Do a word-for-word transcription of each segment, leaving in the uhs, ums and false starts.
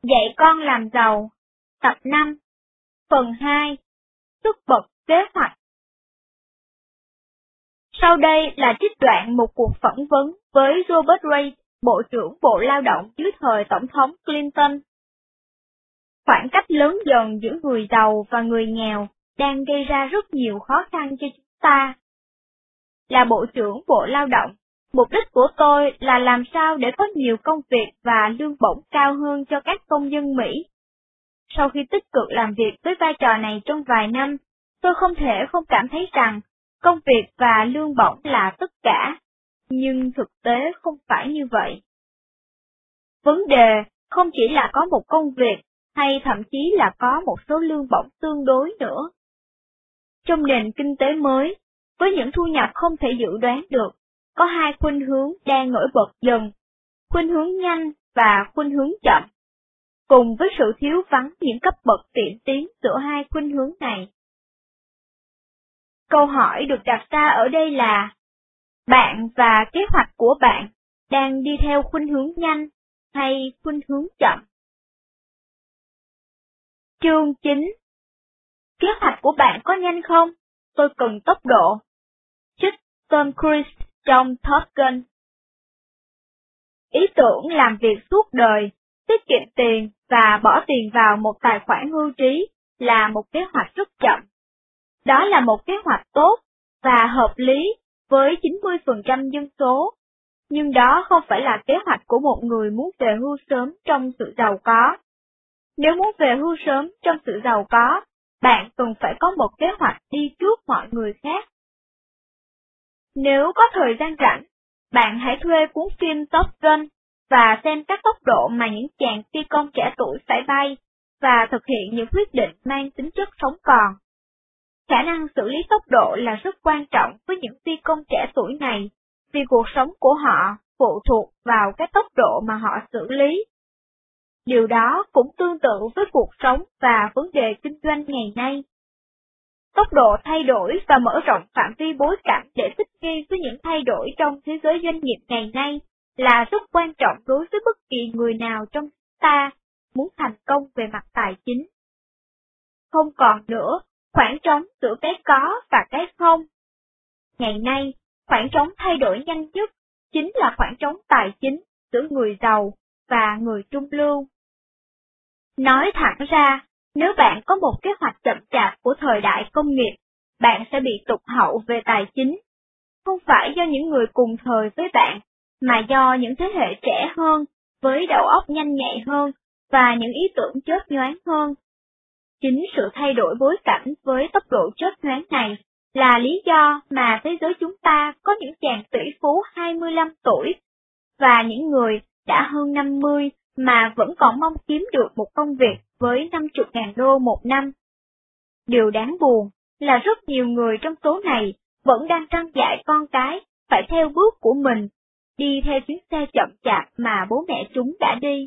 Dạy con làm giàu, tập năm, phần hai, sức bật kế hoạch. Sau đây là trích đoạn một cuộc phỏng vấn với Robert Ray, Bộ trưởng Bộ Lao động dưới thời Tổng thống Clinton. Khoảng cách lớn dần giữa người giàu và người nghèo đang gây ra rất nhiều khó khăn cho chúng ta. Là Bộ trưởng Bộ Lao động, mục đích của tôi là làm sao để có nhiều công việc và lương bổng cao hơn cho các công dân Mỹ. Sau khi tích cực làm việc với vai trò này trong vài năm, tôi không thể không cảm thấy rằng công việc và lương bổng là tất cả, nhưng thực tế không phải như vậy. Vấn đề không chỉ là có một công việc, hay thậm chí là có một số lương bổng tương đối nữa. Trong nền kinh tế mới, với những thu nhập không thể dự đoán được, có hai khuynh hướng đang nổi bật dần, khuynh hướng nhanh và khuynh hướng chậm. Cùng với sự thiếu vắng những cấp bậc tiệm tiến giữa hai khuynh hướng này. Câu hỏi được đặt ra ở đây là, bạn và kế hoạch của bạn đang đi theo khuynh hướng nhanh hay khuynh hướng chậm? Chương chín. Kế hoạch của bạn có nhanh không? Tôi cần tốc độ. Trích Tom Cruise trong Top Gun. Ý tưởng làm việc suốt đời, tiết kiệm tiền và bỏ tiền vào một tài khoản hưu trí là một kế hoạch rất chậm. Đó là một kế hoạch tốt và hợp lý với chín mươi phần trăm dân số, nhưng đó không phải là kế hoạch của một người muốn về hưu sớm trong sự giàu có. Nếu muốn về hưu sớm trong sự giàu có, bạn cần phải có một kế hoạch đi trước mọi người khác. Nếu có thời gian rảnh, bạn hãy thuê cuốn phim Top Gun và xem các tốc độ mà những chàng phi công trẻ tuổi phải bay, và thực hiện những quyết định mang tính chất sống còn. Khả năng xử lý tốc độ là rất quan trọng với những phi công trẻ tuổi này, vì cuộc sống của họ phụ thuộc vào cái tốc độ mà họ xử lý. Điều đó cũng tương tự với cuộc sống và vấn đề kinh doanh ngày nay. Tốc độ thay đổi và mở rộng phạm vi bối cảnh để thích nghi với những thay đổi trong thế giới doanh nghiệp ngày nay là rất quan trọng đối với bất kỳ người nào trong chúng ta muốn thành công về mặt tài chính. Không còn nữa, khoảng trống giữa cái có và cái không. Ngày nay, khoảng trống thay đổi nhanh nhất chính là khoảng trống tài chính giữa người giàu và người trung lưu. Nói thẳng ra, nếu bạn có một kế hoạch chậm chạp của thời đại công nghiệp, bạn sẽ bị tụt hậu về tài chính. Không phải do những người cùng thời với bạn, mà do những thế hệ trẻ hơn, với đầu óc nhanh nhạy hơn, và những ý tưởng chớp nhoáng hơn. Chính sự thay đổi bối cảnh với tốc độ chớp nhoáng này là lý do mà thế giới chúng ta có những chàng tỷ phú hai mươi lăm tuổi, và những người đã hơn năm mươi mà vẫn còn mong kiếm được một công việc với năm mươi nghìn đô một năm. Điều đáng buồn là rất nhiều người trong số này vẫn đang trăn dạy con cái phải theo bước của mình, đi theo chuyến xe chậm chạp mà bố mẹ chúng đã đi.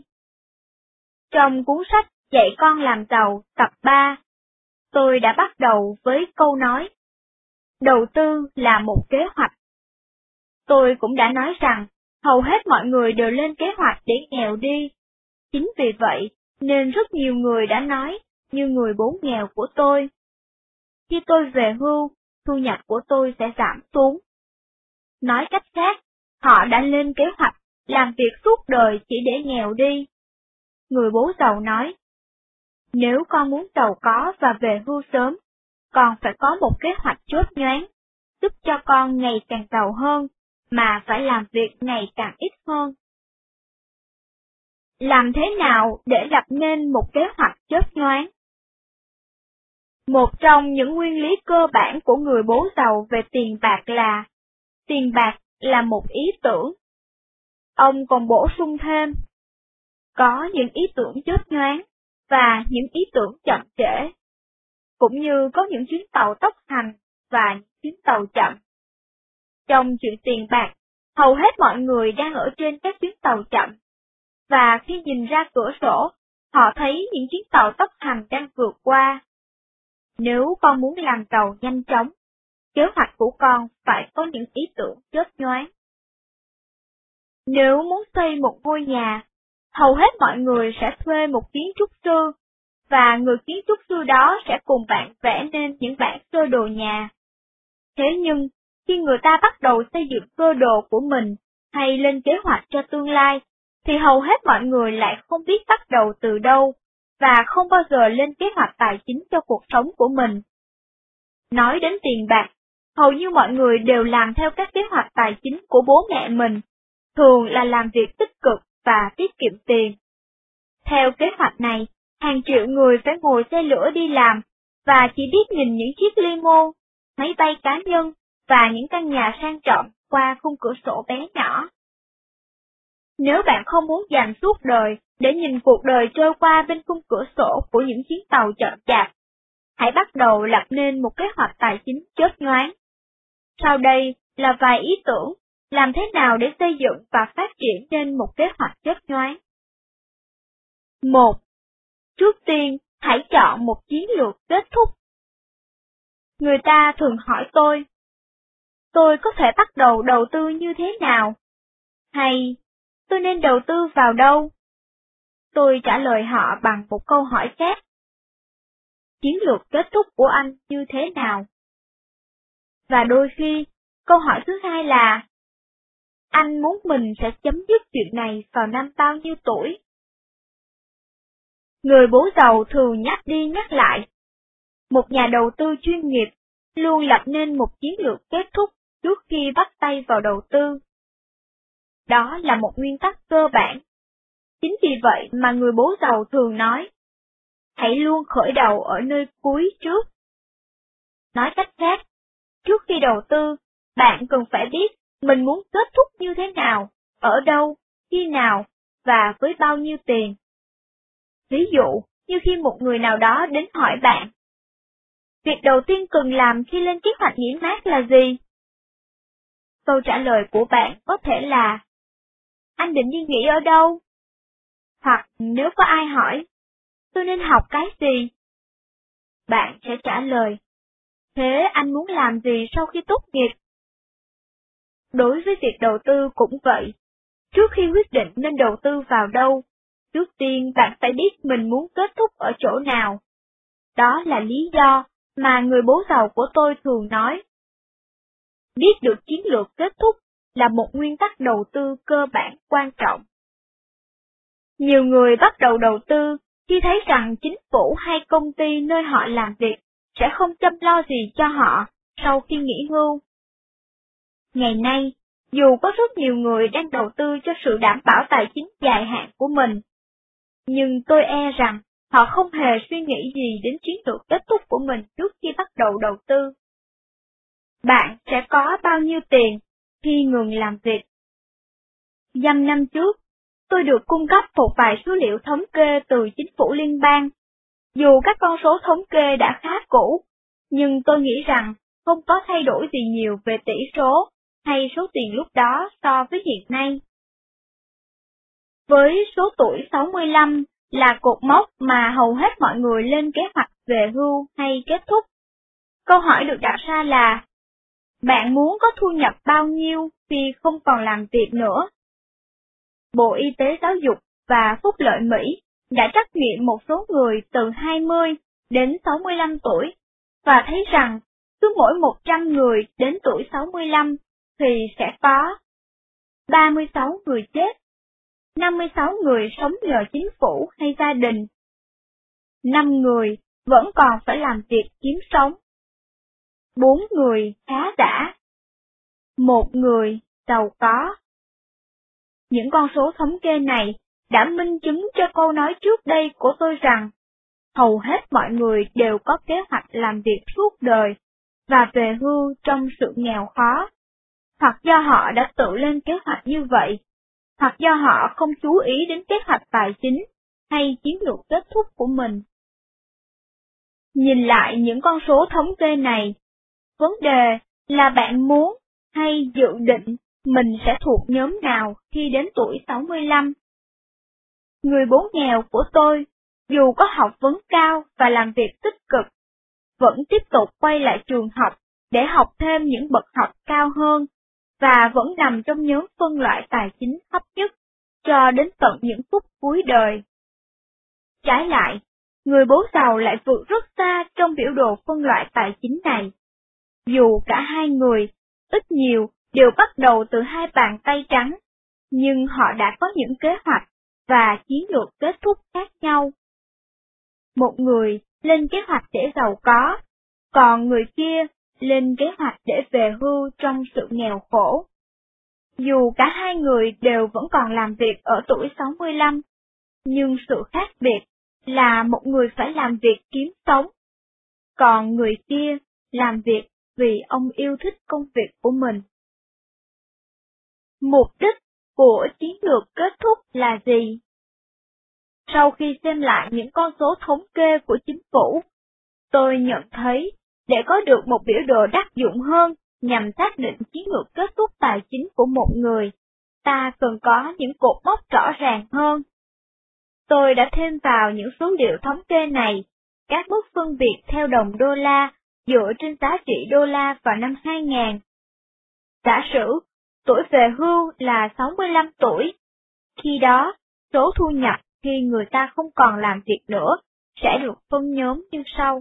Trong cuốn sách Dạy con làm giàu tập ba, tôi đã bắt đầu với câu nói, đầu tư là một kế hoạch. Tôi cũng đã nói rằng, hầu hết mọi người đều lên kế hoạch để nghèo đi. Chính vì vậy, nên rất nhiều người đã nói, như người bố nghèo của tôi. Khi tôi về hưu, thu nhập của tôi sẽ giảm xuống. Nói cách khác, họ đã lên kế hoạch, làm việc suốt đời chỉ để nghèo đi. Người bố giàu nói, nếu con muốn giàu có và về hưu sớm, con phải có một kế hoạch chớp nhoáng, giúp cho con ngày càng giàu hơn, mà phải làm việc ngày càng ít hơn. Làm thế nào để lập nên một kế hoạch chớp nhoáng? Một trong những nguyên lý cơ bản của người bố giàu về tiền bạc là, tiền bạc là một ý tưởng. Ông còn bổ sung thêm, có những ý tưởng chớp nhoáng và những ý tưởng chậm trễ, cũng như có những chuyến tàu tốc hành và những chuyến tàu chậm. Trong chuyện tiền bạc, hầu hết mọi người đang ở trên các chuyến tàu chậm, và khi nhìn ra cửa sổ, họ thấy những chuyến tàu tốc hành đang vượt qua. Nếu con muốn làm giàu nhanh chóng, kế hoạch của con phải có những ý tưởng chớp nhoáng. Nếu muốn xây một ngôi nhà, hầu hết mọi người sẽ thuê một kiến trúc sư, và người kiến trúc sư đó sẽ cùng bạn vẽ nên những bản sơ đồ nhà. Thế nhưng, khi người ta bắt đầu xây dựng cơ đồ của mình, hay lên kế hoạch cho tương lai, thì hầu hết mọi người lại không biết bắt đầu từ đâu, và không bao giờ lên kế hoạch tài chính cho cuộc sống của mình. Nói đến tiền bạc, hầu như mọi người đều làm theo các kế hoạch tài chính của bố mẹ mình, thường là làm việc tích cực và tiết kiệm tiền. Theo kế hoạch này, hàng triệu người phải ngồi xe lửa đi làm, và chỉ biết nhìn những chiếc limo, máy bay cá nhân và những căn nhà sang trọng qua khung cửa sổ bé nhỏ. Nếu bạn không muốn dành suốt đời để nhìn cuộc đời trôi qua bên khung cửa sổ của những chuyến tàu chậm chạp, hãy bắt đầu lập nên một kế hoạch tài chính chớp nhoáng. Sau đây là vài ý tưởng làm thế nào để xây dựng và phát triển nên một kế hoạch chớp nhoáng. một. Trước tiên, hãy chọn một chiến lược kết thúc. Người ta thường hỏi tôi, tôi có thể bắt đầu đầu tư như thế nào? Hay, tôi nên đầu tư vào đâu? Tôi trả lời họ bằng một câu hỏi khác. Chiến lược kết thúc của anh như thế nào? Và đôi khi, câu hỏi thứ hai là, anh muốn mình sẽ chấm dứt chuyện này vào năm bao nhiêu tuổi? Người bố giàu thường nhắc đi nhắc lại. Một nhà đầu tư chuyên nghiệp luôn lập nên một chiến lược kết thúc trước khi bắt tay vào đầu tư. Đó là một nguyên tắc cơ bản. Chính vì vậy mà người bố giàu thường nói, hãy luôn khởi đầu ở nơi cuối trước. Nói cách khác, trước khi đầu tư, bạn cần phải biết mình muốn kết thúc như thế nào, ở đâu, khi nào, và với bao nhiêu tiền. Ví dụ, như khi một người nào đó đến hỏi bạn, việc đầu tiên cần làm khi lên kế hoạch nghỉ mát là gì? Câu trả lời của bạn có thể là, anh định đi nghỉ ở đâu? Hoặc nếu có ai hỏi, tôi nên học cái gì? Bạn sẽ trả lời, thế anh muốn làm gì sau khi tốt nghiệp? Đối với việc đầu tư cũng vậy. Trước khi quyết định nên đầu tư vào đâu, trước tiên bạn phải biết mình muốn kết thúc ở chỗ nào. Đó là lý do mà người bố giàu của tôi thường nói. Biết được chiến lược kết thúc là một nguyên tắc đầu tư cơ bản quan trọng. Nhiều người bắt đầu đầu tư khi thấy rằng chính phủ hay công ty nơi họ làm việc sẽ không chăm lo gì cho họ sau khi nghỉ hưu. Ngày nay, dù có rất nhiều người đang đầu tư cho sự đảm bảo tài chính dài hạn của mình, nhưng tôi e rằng họ không hề suy nghĩ gì đến chiến lược kết thúc của mình trước khi bắt đầu đầu tư. Bạn sẽ có bao nhiêu tiền khi ngừng làm việc? Dăm năm trước, tôi được cung cấp một vài số liệu thống kê từ chính phủ liên bang. Dù các con số thống kê đã khá cũ, nhưng tôi nghĩ rằng không có thay đổi gì nhiều về tỷ số hay số tiền lúc đó so với hiện nay. Với số tuổi sáu mươi lăm là cột mốc mà hầu hết mọi người lên kế hoạch về hưu hay kết thúc. Câu hỏi được đặt ra là, bạn muốn có thu nhập bao nhiêu khi không còn làm việc nữa? Bộ Y tế Giáo dục và Phúc lợi Mỹ đã trắc nghiệm một số người từ hai mươi đến sáu mươi lăm tuổi, và thấy rằng cứ mỗi một trăm người đến tuổi sáu mươi lăm thì sẽ có ba mươi sáu người chết, năm mươi sáu người sống nhờ chính phủ hay gia đình, năm người vẫn còn phải làm việc kiếm sống, bốn người khá giả, một người giàu có. Những con số thống kê này đã minh chứng cho câu nói trước đây của tôi rằng, hầu hết mọi người đều có kế hoạch làm việc suốt đời và về hưu trong sự nghèo khó, hoặc do họ đã tự lên kế hoạch như vậy, hoặc do họ không chú ý đến kế hoạch tài chính hay chiến lược kết thúc của mình. Nhìn lại những con số thống kê này, vấn đề là bạn muốn hay dự định mình sẽ thuộc nhóm nào khi đến tuổi sáu mươi lăm. Người bố nghèo của tôi, dù có học vấn cao và làm việc tích cực, vẫn tiếp tục quay lại trường học để học thêm những bậc học cao hơn, và vẫn nằm trong nhóm phân loại tài chính thấp nhất, cho đến tận những phút cuối đời. Trái lại, người bố giàu lại vượt rất xa trong biểu đồ phân loại tài chính này. Dù cả hai người, ít nhiều, đều bắt đầu từ hai bàn tay trắng, nhưng họ đã có những kế hoạch và chiến lược kết thúc khác nhau. Một người lên kế hoạch để giàu có, còn người kia lên kế hoạch để về hưu trong sự nghèo khổ. Dù cả hai người đều vẫn còn làm việc ở tuổi sáu mươi lăm, nhưng sự khác biệt là một người phải làm việc kiếm sống, còn người kia làm việc vì ông yêu thích công việc của mình. Mục đích của chiến lược kết thúc là gì? Sau khi xem lại những con số thống kê của chính phủ, tôi nhận thấy để có được một biểu đồ đắc dụng hơn nhằm xác định chiến lược kết thúc tài chính của một người, ta cần có những cột mốc rõ ràng hơn. Tôi đã thêm vào những số liệu thống kê này các mức phân biệt theo đồng đô la dựa trên giá trị đô la vào năm hai nghìn. Giả sử, tuổi về hưu là sáu mươi lăm tuổi. Khi đó, số thu nhập khi người ta không còn làm việc nữa sẽ được phân nhóm như sau.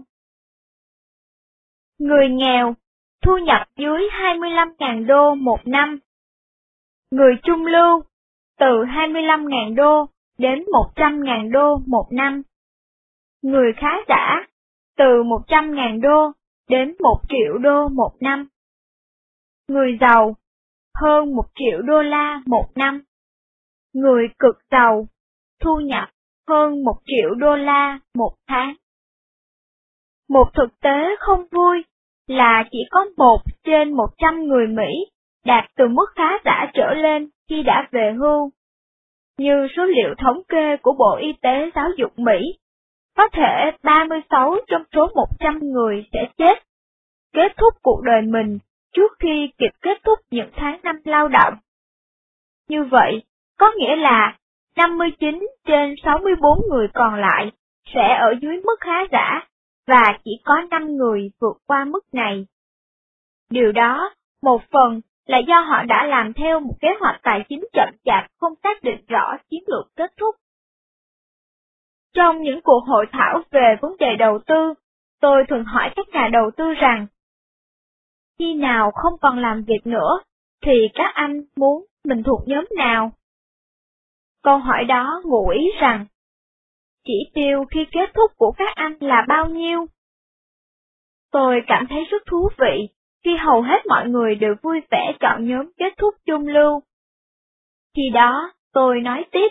Người nghèo, thu nhập dưới hai mươi lăm nghìn đô một năm. Người trung lưu, từ hai mươi lăm nghìn đô đến một trăm nghìn đô một năm. Người khá giả, từ một trăm nghìn đô đến một triệu đô một năm. Người giàu, hơn một triệu đô la một năm. Người cực giàu, thu nhập hơn một triệu đô la một tháng. Một thực tế không vui là chỉ có một trên một trăm người Mỹ đạt từ mức khá giả trở lên khi đã về hưu. Như số liệu thống kê của Bộ Y tế Giáo dục Mỹ, có thể ba mươi sáu trong số một trăm người sẽ chết, kết thúc cuộc đời mình trước khi kịp kết thúc những tháng năm lao động. Như vậy, có nghĩa là năm mươi chín trên sáu mươi bốn người còn lại sẽ ở dưới mức khá giả, và chỉ có năm người vượt qua mức này. Điều đó, một phần là do họ đã làm theo một kế hoạch tài chính chậm chạp không xác định rõ chiến lược kết thúc. Trong những cuộc hội thảo về vấn đề đầu tư, tôi thường hỏi các nhà đầu tư rằng, khi nào không còn làm việc nữa, thì các anh muốn mình thuộc nhóm nào? Câu hỏi đó ngụ ý rằng, chỉ tiêu khi kết thúc của các anh là bao nhiêu? Tôi cảm thấy rất thú vị khi hầu hết mọi người đều vui vẻ chọn nhóm kết thúc trung lưu. Khi đó, tôi nói tiếp.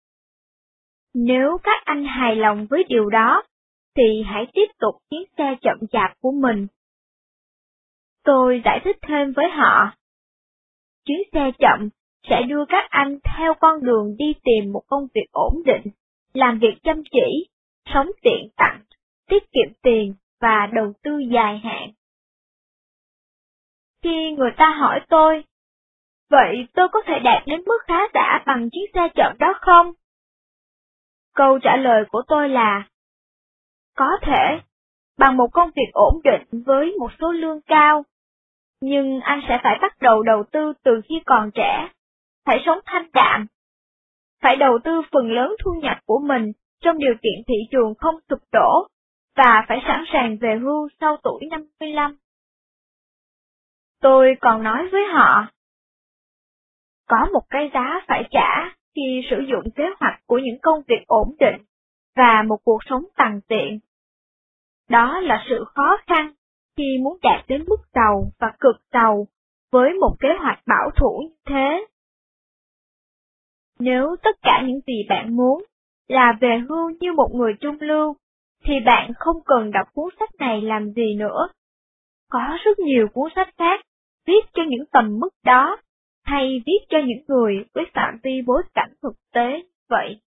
Nếu các anh hài lòng với điều đó, thì hãy tiếp tục chuyến xe chậm chạp của mình. Tôi giải thích thêm với họ. Chuyến xe chậm sẽ đưa các anh theo con đường đi tìm một công việc ổn định, làm việc chăm chỉ, sống tiện tặng, tiết kiệm tiền và đầu tư dài hạn. Khi người ta hỏi tôi, vậy tôi có thể đạt đến mức khá giả bằng chuyến xe chậm đó không? Câu trả lời của tôi là, có thể, bằng một công việc ổn định với một số lương cao. Nhưng anh sẽ phải bắt đầu đầu tư từ khi còn trẻ, phải sống thanh đạm, phải đầu tư phần lớn thu nhập của mình trong điều kiện thị trường không sụp đổ, và phải sẵn sàng về hưu sau tuổi năm mươi lăm. Tôi còn nói với họ, có một cái giá phải trả khi sử dụng kế hoạch của những công việc ổn định và một cuộc sống tằn tiện. Đó là sự khó khăn khi muốn đạt đến mức giàu và cực giàu với một kế hoạch bảo thủ như thế. Nếu tất cả những gì bạn muốn là về hưu như một người trung lưu, thì bạn không cần đọc cuốn sách này làm gì nữa. Có rất nhiều cuốn sách khác viết cho những tầm mức đó, hay viết cho những người với phạm vi bối cảnh thực tế vậy.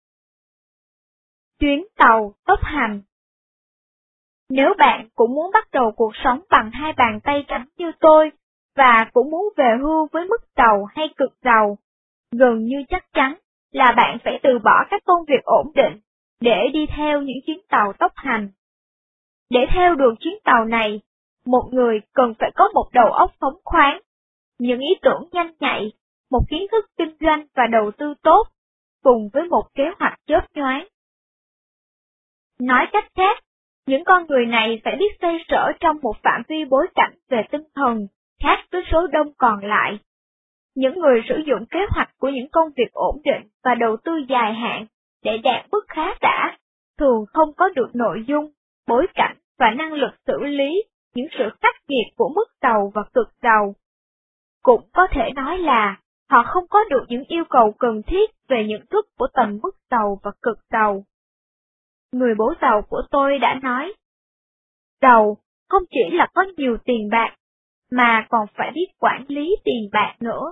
Chuyến tàu tốc hành. Nếu bạn cũng muốn bắt đầu cuộc sống bằng hai bàn tay trắng như tôi, và cũng muốn về hưu với mức giàu hay cực giàu, gần như chắc chắn là bạn phải từ bỏ các công việc ổn định để đi theo những chuyến tàu tốc hành. Để theo được chuyến tàu này, một người cần phải có một đầu óc phóng khoáng, những ý tưởng nhanh nhạy một kiến thức kinh doanh và đầu tư tốt, cùng với một kế hoạch chớp nhoáng. Nói cách khác, những con người này phải biết xoay sở trong một phạm vi bối cảnh về tinh thần, khác với số đông còn lại. Những người sử dụng kế hoạch của những công việc ổn định và đầu tư dài hạn để đạt mức khá giả, thường không có được nội dung, bối cảnh và năng lực xử lý những sự khắc nghiệt của mức giàu và cực giàu. Cũng có thể nói là họ không có được những yêu cầu cần thiết về nhận thức của tầm mức giàu và cực giàu. Người bố giàu của tôi đã nói, giàu không chỉ là có nhiều tiền bạc, mà còn phải biết quản lý tiền bạc nữa.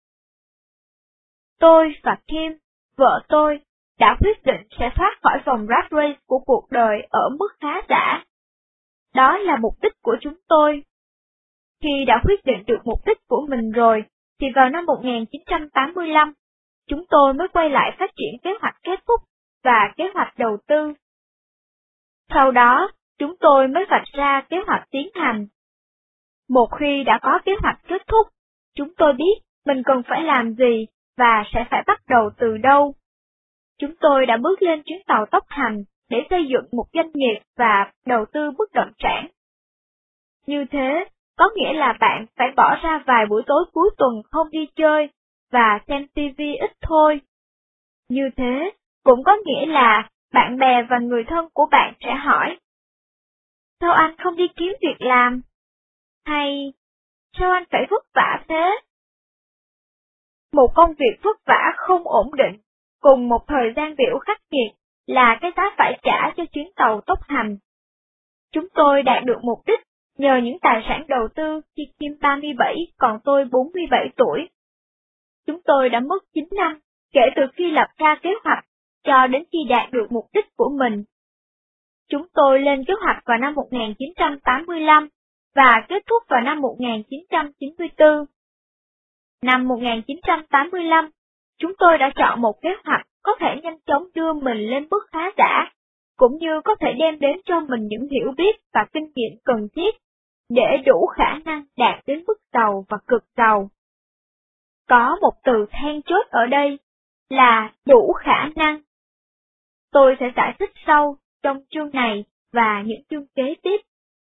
Tôi và Kim, vợ tôi, đã quyết định sẽ thoát khỏi vòng rat race của cuộc đời ở mức khá giả. Đó là mục đích của chúng tôi. Khi đã quyết định được mục đích của mình rồi, thì vào năm một nghìn chín trăm tám mươi lăm, chúng tôi mới quay lại phát triển kế hoạch kết thúc và kế hoạch đầu tư. Sau đó, chúng tôi mới vạch ra kế hoạch tiến hành. Một khi đã có kế hoạch kết thúc, chúng tôi biết mình cần phải làm gì và sẽ phải bắt đầu từ đâu. Chúng tôi đã bước lên chuyến tàu tốc hành để xây dựng một doanh nghiệp và đầu tư bất động sản. Như thế, có nghĩa là bạn phải bỏ ra vài buổi tối cuối tuần không đi chơi và xem ti vi ít thôi. Như thế, cũng có nghĩa là bạn bè và người thân của bạn sẽ hỏi, sao anh không đi kiếm việc làm? Hay, sao anh phải vất vả thế? Một công việc vất vả không ổn định, cùng một thời gian biểu khắc nghiệt là cái giá phải trả cho chuyến tàu tốc hành. Chúng tôi đạt được mục đích nhờ những tài sản đầu tư khi Kim ba mươi bảy còn tôi bốn mươi bảy tuổi. Chúng tôi đã mất chín năm kể từ khi lập ra kế hoạch cho đến khi đạt được mục đích của mình. Chúng tôi lên kế hoạch vào năm một nghìn chín trăm tám mươi lăm và kết thúc vào năm một nghìn chín trăm chín mươi tư. Năm một nghìn chín trăm tám mươi lăm, chúng tôi đã chọn một kế hoạch có thể nhanh chóng đưa mình lên mức khá giả, cũng như có thể đem đến cho mình những hiểu biết và kinh nghiệm cần thiết để đủ khả năng đạt đến mức giàu và cực giàu. Có một từ then chốt ở đây là đủ khả năng. Tôi sẽ giải thích sâu trong chương này và những chương kế tiếp.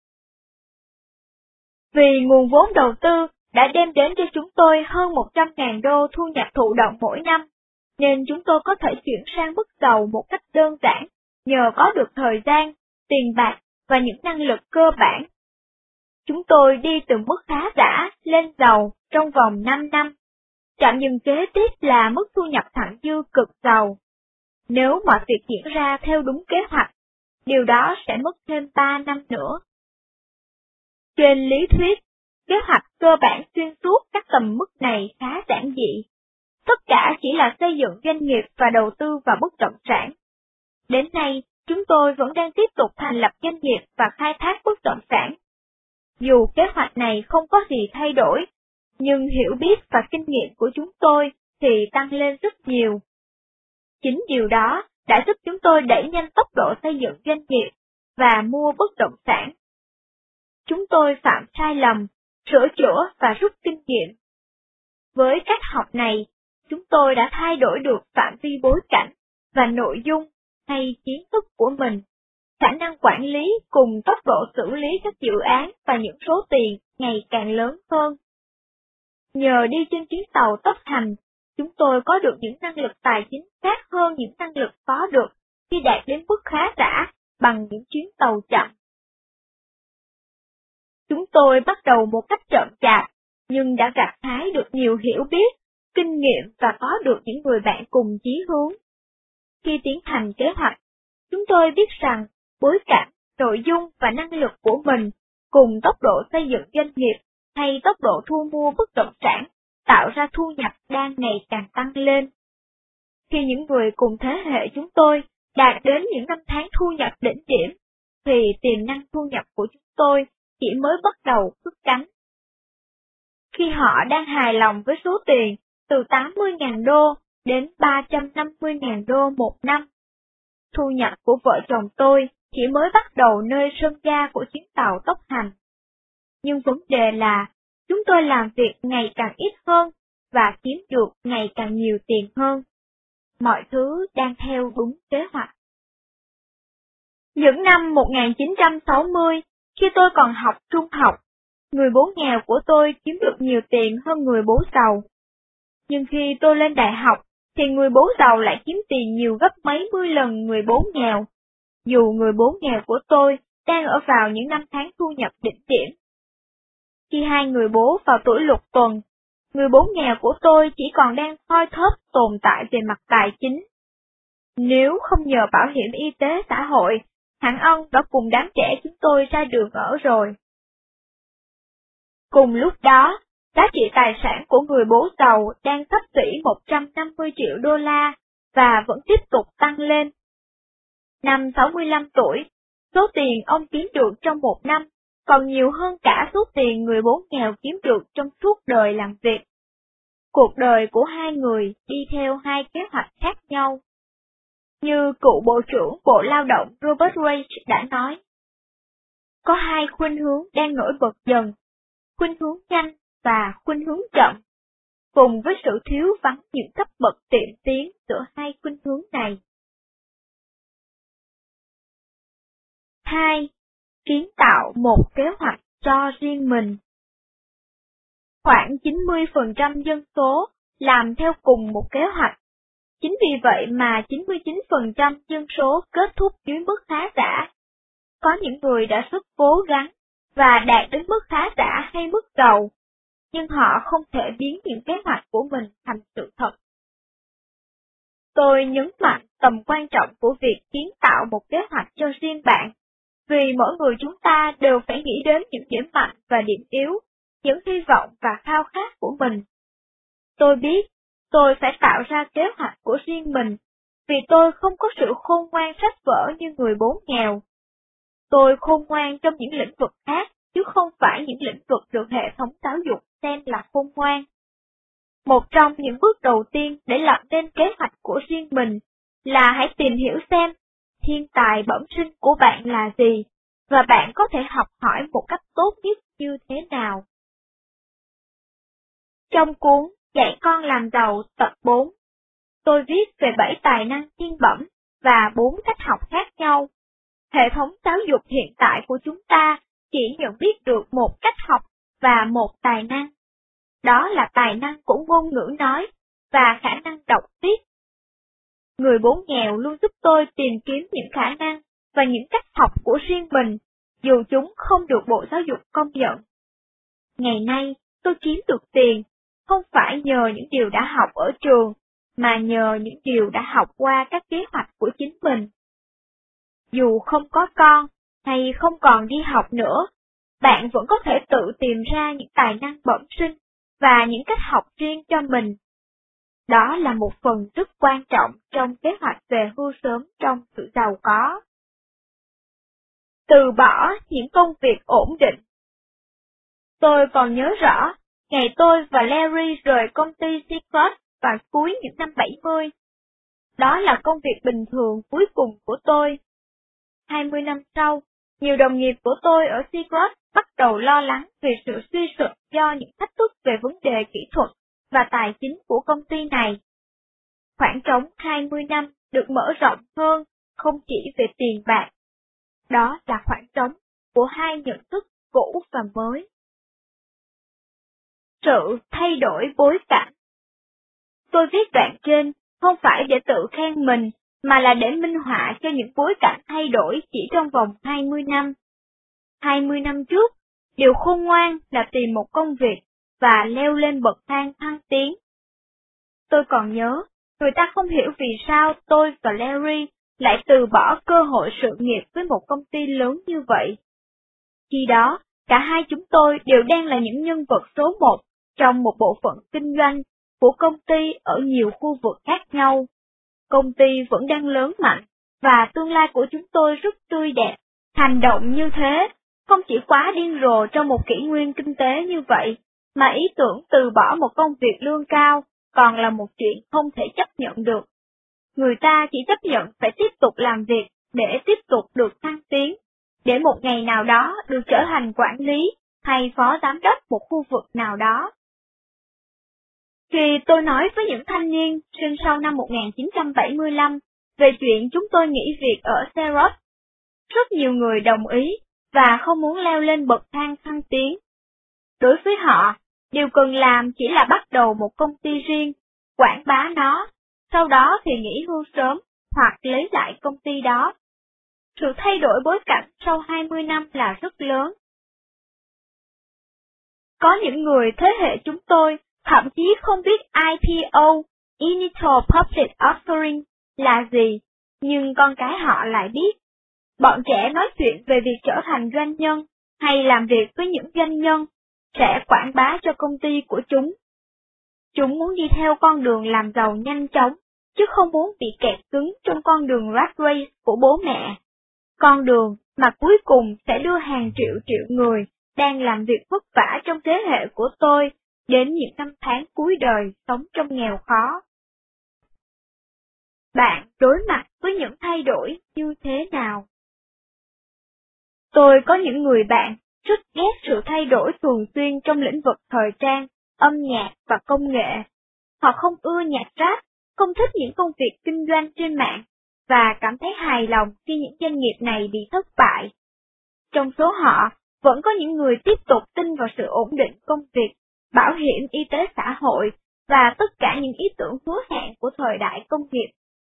Vì nguồn vốn đầu tư đã đem đến cho chúng tôi hơn một trăm nghìn đô thu nhập thụ động mỗi năm, nên chúng tôi có thể chuyển sang mức giàu một cách đơn giản nhờ có được thời gian, tiền bạc và những năng lực cơ bản. Chúng tôi đi từ mức khá giả lên giàu trong vòng năm năm. Trạm dừng kế tiếp là mức thu nhập thặng dư cực giàu. Nếu mọi việc diễn ra theo đúng kế hoạch, điều đó sẽ mất thêm ba năm nữa. Trên lý thuyết, kế hoạch cơ bản xuyên suốt các tầm mức này khá giản dị. Tất cả chỉ là xây dựng doanh nghiệp và đầu tư vào bất động sản. Đến nay, chúng tôi vẫn đang tiếp tục thành lập doanh nghiệp và khai thác bất động sản. Dù kế hoạch này không có gì thay đổi, nhưng hiểu biết và kinh nghiệm của chúng tôi thì tăng lên rất nhiều. Chính điều đó đã giúp chúng tôi đẩy nhanh tốc độ xây dựng doanh nghiệp và mua bất động sản. Chúng tôi phạm sai lầm, sửa chữa và rút kinh nghiệm. Với cách học này, chúng tôi đã thay đổi được phạm vi bối cảnh và nội dung hay kiến thức của mình, khả năng quản lý cùng tốc độ xử lý các dự án và những số tiền ngày càng lớn hơn. Nhờ đi trên chuyến tàu tốc hành, chúng tôi có được những năng lực tài chính khác hơn những năng lực có được khi đạt đến mức khá giả bằng những chuyến tàu chậm. Chúng tôi bắt đầu một cách chậm chạp, nhưng đã gặt hái được nhiều hiểu biết, kinh nghiệm và có được những người bạn cùng chí hướng. Khi tiến hành kế hoạch, chúng tôi biết rằng bối cảnh, nội dung và năng lực của mình cùng tốc độ xây dựng doanh nghiệp hay tốc độ thu mua bất động sản tạo ra thu nhập đang ngày càng tăng lên. Khi những người cùng thế hệ chúng tôi đạt đến những năm tháng thu nhập đỉnh điểm, thì tiềm năng thu nhập của chúng tôi chỉ mới bắt đầu cất cánh. Khi họ đang hài lòng với số tiền từ tám mươi nghìn đô đến ba trăm năm mươi nghìn đô một năm, thu nhập của vợ chồng tôi chỉ mới bắt đầu nơi sân ga của chuyến tàu tốc hành. Nhưng vấn đề là, chúng tôi làm việc ngày càng ít hơn và kiếm được ngày càng nhiều tiền hơn. Mọi thứ đang theo đúng kế hoạch. Những năm một nghìn chín trăm sáu mươi, khi tôi còn học trung học, người bố nghèo của tôi kiếm được nhiều tiền hơn người bố giàu. Nhưng khi tôi lên đại học, thì người bố giàu lại kiếm tiền nhiều gấp mấy mươi lần người bố nghèo, dù người bố nghèo của tôi đang ở vào những năm tháng thu nhập đỉnh điểm. Khi hai người bố vào tuổi lục tuần, người bố nghèo của tôi chỉ còn đang thoi thóp tồn tại về mặt tài chính. Nếu không nhờ bảo hiểm y tế xã hội, hẳn ông đã cùng đám trẻ chúng tôi ra đường ở rồi. Cùng lúc đó, giá trị tài sản của người bố giàu đang xấp xỉ một trăm năm mươi triệu đô la và vẫn tiếp tục tăng lên. Năm sáu mươi lăm tuổi, số tiền ông kiếm được trong một năm còn nhiều hơn cả số tiền người bố nghèo kiếm được trong suốt đời làm việc. Cuộc đời của hai người đi theo hai kế hoạch khác nhau. Như cựu Bộ trưởng Bộ Lao động Robert Reich đã nói, có hai khuynh hướng đang nổi bật dần, khuynh hướng nhanh và khuynh hướng chậm, cùng với sự thiếu vắng những cấp bậc tiệm tiến giữa hai khuynh hướng này. hai. Kiến tạo một kế hoạch cho riêng mình. Khoảng chín mươi phần trăm dân số làm theo cùng một kế hoạch. Chính vì vậy mà chín mươi chín phần trăm dân số kết thúc dưới mức khá giả. Có những người đã rất cố gắng và đạt đến mức khá giả hay mức giàu, nhưng họ không thể biến những kế hoạch của mình thành sự thật. Tôi nhấn mạnh tầm quan trọng của việc kiến tạo một kế hoạch cho riêng bạn, vì mỗi người chúng ta đều phải nghĩ đến những điểm mạnh và điểm yếu, những hy vọng và khao khát của mình. Tôi biết, tôi phải tạo ra kế hoạch của riêng mình, vì tôi không có sự khôn ngoan sách vở như người bố nghèo. Tôi khôn ngoan trong những lĩnh vực khác, chứ không phải những lĩnh vực được hệ thống giáo dục xem là khôn ngoan. Một trong những bước đầu tiên để lập nên kế hoạch của riêng mình là hãy tìm hiểu xem thiên tài bẩm sinh của bạn là gì, và bạn có thể học hỏi một cách tốt nhất như thế nào. Trong cuốn Dạy con làm giàu tập bốn, tôi viết về bảy tài năng thiên bẩm và bốn cách học khác nhau. Hệ thống giáo dục hiện tại của chúng ta chỉ nhận biết được một cách học và một tài năng. Đó là tài năng của ngôn ngữ nói và khả năng đọc viết. Người bố nghèo luôn giúp tôi tìm kiếm những khả năng và những cách học của riêng mình, dù chúng không được Bộ Giáo dục công nhận. Ngày nay, tôi kiếm được tiền, không phải nhờ những điều đã học ở trường, mà nhờ những điều đã học qua các kế hoạch của chính mình. Dù không có con, hay không còn đi học nữa, bạn vẫn có thể tự tìm ra những tài năng bẩm sinh và những cách học riêng cho mình. Đó là một phần rất quan trọng trong kế hoạch về hưu sớm trong sự giàu có. Từ bỏ những công việc ổn định. Tôi còn nhớ rõ, ngày tôi và Larry rời công ty Seacoast vào cuối những năm bảy mươi. Đó là công việc bình thường cuối cùng của tôi. hai mươi năm sau, nhiều đồng nghiệp của tôi ở Seacoast bắt đầu lo lắng về sự suy sụp do những thách thức về vấn đề kỹ thuật và tài chính của công ty này. Khoảng trống hai mươi năm được mở rộng hơn, không chỉ về tiền bạc. Đó là khoảng trống của hai nhận thức cũ và mới. Sự thay đổi bối cảnh. Tôi viết đoạn trên không phải để tự khen mình, mà là để minh họa cho những bối cảnh thay đổi chỉ trong vòng hai mươi năm. hai mươi năm trước, điều khôn ngoan là tìm một công việc và leo lên bậc thang thăng tiến. Tôi còn nhớ, người ta không hiểu vì sao tôi và Larry lại từ bỏ cơ hội sự nghiệp với một công ty lớn như vậy. Khi đó, cả hai chúng tôi đều đang là những nhân vật số một trong một bộ phận kinh doanh của công ty ở nhiều khu vực khác nhau. Công ty vẫn đang lớn mạnh, và tương lai của chúng tôi rất tươi đẹp. Hành động như thế, không chỉ quá điên rồ trong một kỷ nguyên kinh tế như vậy, mà ý tưởng từ bỏ một công việc lương cao còn là một chuyện không thể chấp nhận được. Người ta chỉ chấp nhận phải tiếp tục làm việc để tiếp tục được thăng tiến, để một ngày nào đó được trở thành quản lý hay phó giám đốc một khu vực nào đó. Khi tôi nói với những thanh niên sinh sau năm một nghìn chín trăm bảy mươi lăm về chuyện chúng tôi nghỉ việc ở Xerox, rất nhiều người đồng ý và không muốn leo lên bậc thang thăng tiến. Đối với họ, điều cần làm chỉ là bắt đầu một công ty riêng, quảng bá nó, sau đó thì nghỉ hưu sớm hoặc lấy lại công ty đó. Sự thay đổi bối cảnh sau hai mươi năm là rất lớn. Có những người thế hệ chúng tôi thậm chí không biết I P O, Initial Public Offering, là gì, nhưng con cái họ lại biết. Bọn trẻ nói chuyện về việc trở thành doanh nhân, hay làm việc với những doanh nhân, sẽ quảng bá cho công ty của chúng. Chúng muốn đi theo con đường làm giàu nhanh chóng, chứ không muốn bị kẹt cứng trong con đường rat race của bố mẹ. Con đường mà cuối cùng sẽ đưa hàng triệu triệu người đang làm việc vất vả trong thế hệ của tôi đến những năm tháng cuối đời sống trong nghèo khó. Bạn đối mặt với những thay đổi như thế nào? Tôi có những người bạn rất ghét sự thay đổi thường xuyên trong lĩnh vực thời trang, âm nhạc và công nghệ. Họ không ưa nhạc rap, không thích những công việc kinh doanh trên mạng, và cảm thấy hài lòng khi những doanh nghiệp này bị thất bại. Trong số họ, vẫn có những người tiếp tục tin vào sự ổn định công việc, bảo hiểm y tế xã hội, và tất cả những ý tưởng hứa hẹn của thời đại công nghiệp.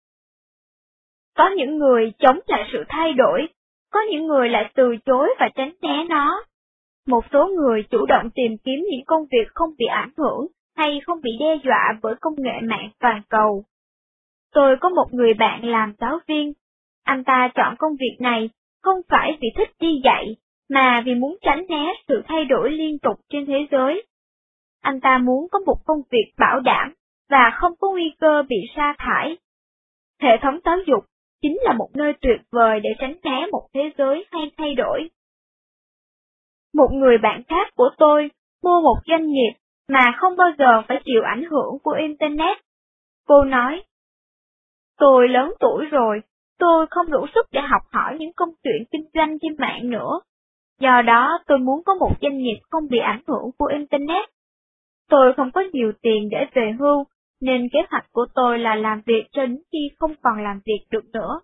Có những người chống lại sự thay đổi, có những người lại từ chối và tránh né nó. Một số người chủ động tìm kiếm những công việc không bị ảnh hưởng hay không bị đe dọa bởi công nghệ mạng toàn cầu. Tôi có một người bạn làm giáo viên. Anh ta chọn công việc này không phải vì thích đi dạy, mà vì muốn tránh né sự thay đổi liên tục trên thế giới. Anh ta muốn có một công việc bảo đảm và không có nguy cơ bị sa thải. Hệ thống giáo dục chính là một nơi tuyệt vời để tránh né một thế giới hay thay đổi. Một người bạn khác của tôi mua một doanh nghiệp mà không bao giờ phải chịu ảnh hưởng của Internet. Cô nói, tôi lớn tuổi rồi, tôi không đủ sức để học hỏi những công chuyện kinh doanh trên mạng nữa. Do đó tôi muốn có một doanh nghiệp không bị ảnh hưởng của Internet. Tôi không có nhiều tiền để về hưu, nên kế hoạch của tôi là làm việc cho đến khi không còn làm việc được nữa.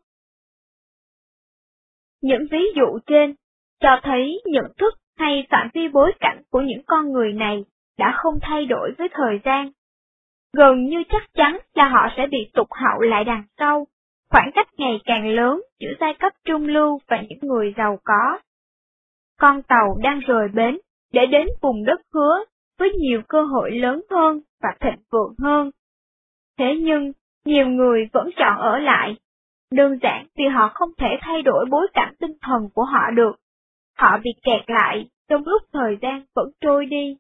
Những ví dụ trên cho thấy nhận thức hay phạm vi bối cảnh của những con người này đã không thay đổi với thời gian. Gần như chắc chắn là họ sẽ bị tụt hậu lại đằng sau, khoảng cách ngày càng lớn giữa giai cấp trung lưu và những người giàu có. Con tàu đang rời bến để đến vùng đất hứa với nhiều cơ hội lớn hơn và thịnh vượng hơn. Thế nhưng, nhiều người vẫn chọn ở lại, đơn giản vì họ không thể thay đổi bối cảnh tinh thần của họ được. Họ bị kẹt lại trong lúc thời gian vẫn trôi đi.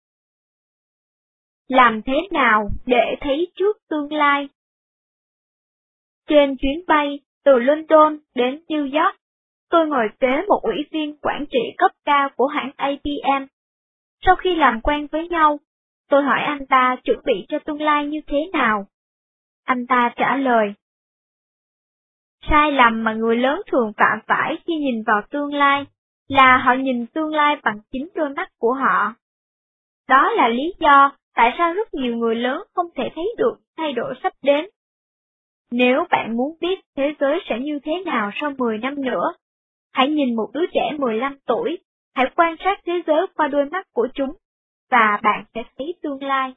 Làm thế nào để thấy trước tương lai? Trên chuyến bay từ London đến New York, tôi ngồi kế một ủy viên quản trị cấp cao của hãng A P M. Sau khi làm quen với nhau, tôi hỏi anh ta chuẩn bị cho tương lai như thế nào. Anh ta trả lời, sai lầm mà người lớn thường phạm phải khi nhìn vào tương lai là họ nhìn tương lai bằng chính đôi mắt của họ. Đó là lý do tại sao rất nhiều người lớn không thể thấy được thay đổi sắp đến. Nếu bạn muốn biết thế giới sẽ như thế nào sau mười năm nữa, hãy nhìn một đứa trẻ mười lăm tuổi, hãy quan sát thế giới qua đôi mắt của chúng, và bạn sẽ thấy tương lai.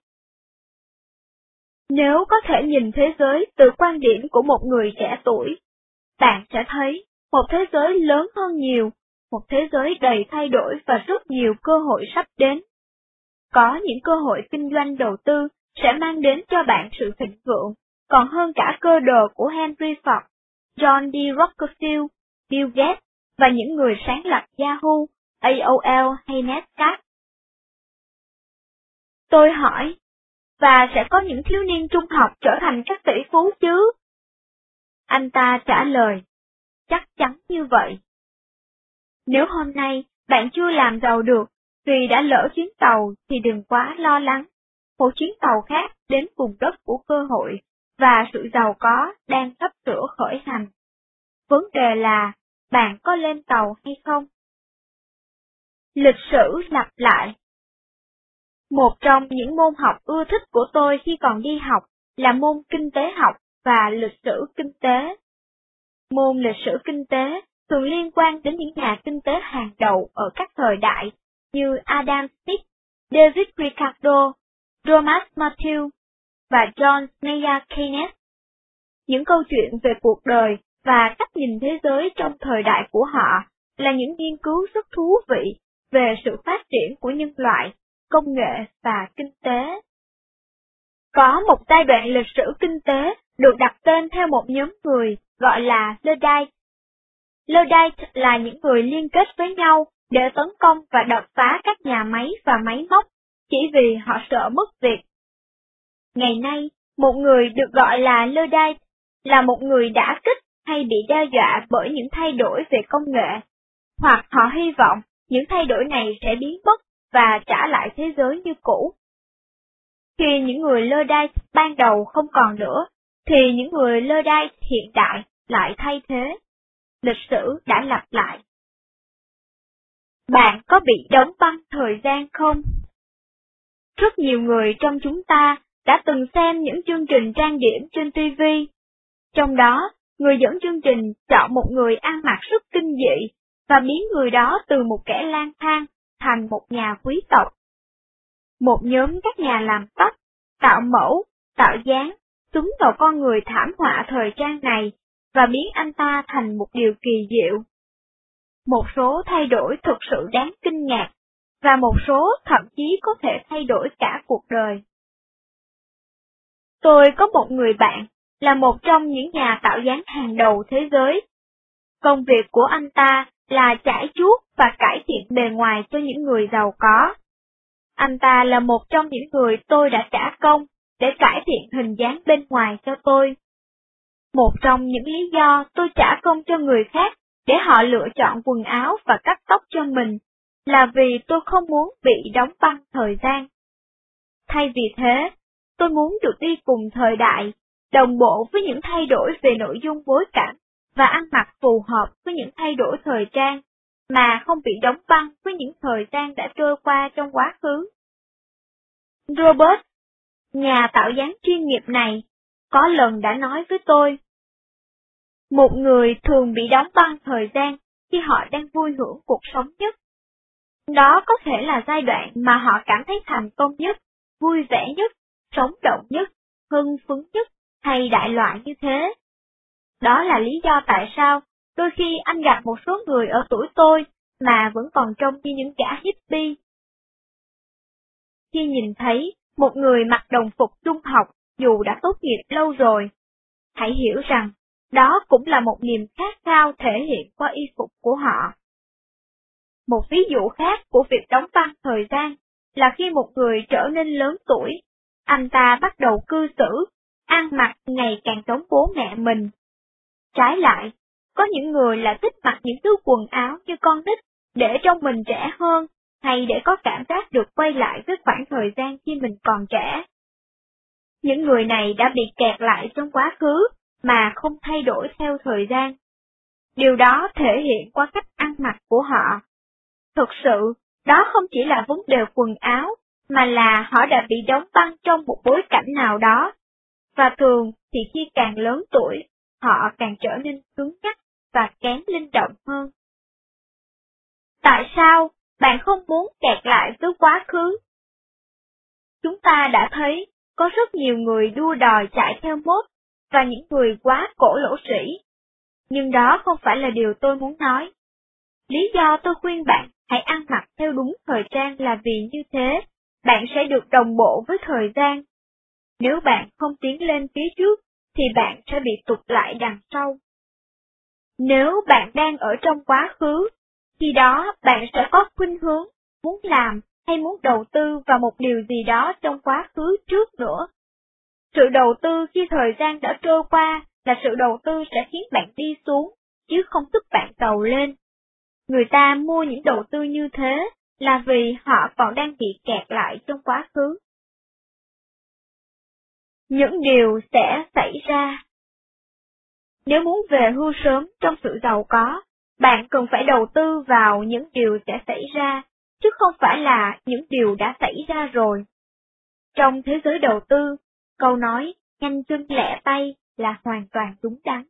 Nếu có thể nhìn thế giới từ quan điểm của một người trẻ tuổi, bạn sẽ thấy một thế giới lớn hơn nhiều, một thế giới đầy thay đổi và rất nhiều cơ hội sắp đến. Có những cơ hội kinh doanh đầu tư sẽ mang đến cho bạn sự thịnh vượng, còn hơn cả cơ đồ của Henry Ford, John D. Rockefeller, Bill Gates và những người sáng lập Yahoo, A O L hay Nasdaq. Tôi hỏi, và sẽ có những thiếu niên trung học trở thành các tỷ phú chứ? Anh ta trả lời, chắc chắn như vậy. Nếu hôm nay bạn chưa làm giàu được vì đã lỡ chuyến tàu thì đừng quá lo lắng. Một chuyến tàu khác đến vùng đất của cơ hội và sự giàu có đang sắp sửa khởi hành. Vấn đề là bạn có lên tàu hay không? Lịch sử lặp lại. Một trong những môn học ưa thích của tôi khi còn đi học là môn kinh tế học và lịch sử kinh tế. Môn lịch sử kinh tế thường liên quan đến những nhà kinh tế hàng đầu ở các thời đại như Adam Smith, David Ricardo, Thomas Malthus và John Maynard Keynes. Những câu chuyện về cuộc đời và cách nhìn thế giới trong thời đại của họ là những nghiên cứu rất thú vị về sự phát triển của nhân loại, công nghệ và kinh tế. Có một giai đoạn lịch sử kinh tế được đặt tên theo một nhóm người gọi là Luddite. Luddite là những người liên kết với nhau để tấn công và đập phá các nhà máy và máy móc, chỉ vì họ sợ mất việc. Ngày nay, một người được gọi là Luddite là một người đã kích hay bị đe dọa bởi những thay đổi về công nghệ, hoặc họ hy vọng những thay đổi này sẽ biến mất và trả lại thế giới như cũ. Khi những người Luddite ban đầu không còn nữa, thì những người Luddite hiện đại lại thay thế. Lịch sử đã lặp lại. Bạn có bị đóng băng thời gian không? Rất nhiều người trong chúng ta đã từng xem những chương trình trang điểm trên ti vi. Trong đó, người dẫn chương trình chọn một người ăn mặc rất kinh dị và biến người đó từ một kẻ lang thang thành một nhà quý tộc. Một nhóm các nhà làm tóc, tạo mẫu, tạo dáng, túm vào con người thảm họa thời trang này và biến anh ta thành một điều kỳ diệu. Một số thay đổi thực sự đáng kinh ngạc, và một số thậm chí có thể thay đổi cả cuộc đời. Tôi có một người bạn, là một trong những nhà tạo dáng hàng đầu thế giới. Công việc của anh ta là chải chuốt và cải thiện bề ngoài cho những người giàu có. Anh ta là một trong những người tôi đã trả công để cải thiện hình dáng bên ngoài cho tôi. Một trong những lý do tôi trả công cho người khác để họ lựa chọn quần áo và cắt tóc cho mình là vì tôi không muốn bị đóng băng thời gian. Thay vì thế, tôi muốn được đi cùng thời đại, đồng bộ với những thay đổi về nội dung bối cảnh và ăn mặc phù hợp với những thay đổi thời trang, mà không bị đóng băng với những thời gian đã trôi qua trong quá khứ. Robert, nhà tạo dáng chuyên nghiệp này, có lần đã nói với tôi, một người thường bị đóng băng thời gian khi họ đang vui hưởng cuộc sống nhất. Đó có thể là giai đoạn mà họ cảm thấy thành công nhất, vui vẻ nhất, sống động nhất, hưng phấn nhất, hay đại loại như thế. Đó là lý do tại sao đôi khi anh gặp một số người ở tuổi tôi mà vẫn còn trông như những gã hippie. Khi nhìn thấy một người mặc đồng phục trung học dù đã tốt nghiệp lâu rồi, hãy hiểu rằng đó cũng là một niềm khát khao thể hiện qua y phục của họ. Một ví dụ khác của việc đóng băng thời gian là khi một người trở nên lớn tuổi, anh ta bắt đầu cư xử, ăn mặc ngày càng giống bố mẹ mình. Trái lại, có những người là thích mặc những thứ quần áo như con nít để trông mình trẻ hơn, hay để có cảm giác được quay lại với khoảng thời gian khi mình còn trẻ. Những người này đã bị kẹt lại trong quá khứ mà không thay đổi theo thời gian. Điều đó thể hiện qua cách ăn mặc của họ. Thực sự, đó không chỉ là vấn đề quần áo, mà là họ đã bị đóng băng trong một bối cảnh nào đó. Và thường thì khi càng lớn tuổi, họ càng trở nên cứng nhắc và kém linh động hơn. Tại sao bạn không muốn kẹt lại với quá khứ? Chúng ta đã thấy có rất nhiều người đua đòi chạy theo mốt và những người quá cổ lỗ sĩ. Nhưng đó không phải là điều tôi muốn nói. Lý do tôi khuyên bạn hãy ăn mặc theo đúng thời trang là vì như thế, bạn sẽ được đồng bộ với thời gian. Nếu bạn không tiến lên phía trước, thì bạn sẽ bị tụt lại đằng sau. Nếu bạn đang ở trong quá khứ, khi đó bạn sẽ có khuynh hướng, muốn làm hay muốn đầu tư vào một điều gì đó trong quá khứ trước nữa. Sự đầu tư khi thời gian đã trôi qua là sự đầu tư sẽ khiến bạn đi xuống, chứ không giúp bạn giàu lên. Người ta mua những đầu tư như thế là vì họ còn đang bị kẹt lại trong quá khứ. Những điều sẽ xảy ra. Nếu muốn về hưu sớm trong sự giàu có, bạn cần phải đầu tư vào những điều sẽ xảy ra, chứ không phải là những điều đã xảy ra rồi. Trong thế giới đầu tư, câu nói nhanh chân lẹ tay là hoàn toàn đúng đắn.